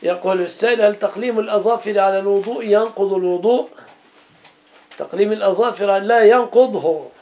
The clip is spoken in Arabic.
يقول السائل: هل تقليم الأظافر على الوضوء ينقض الوضوء؟ تقليم الأظافر لا ينقضه.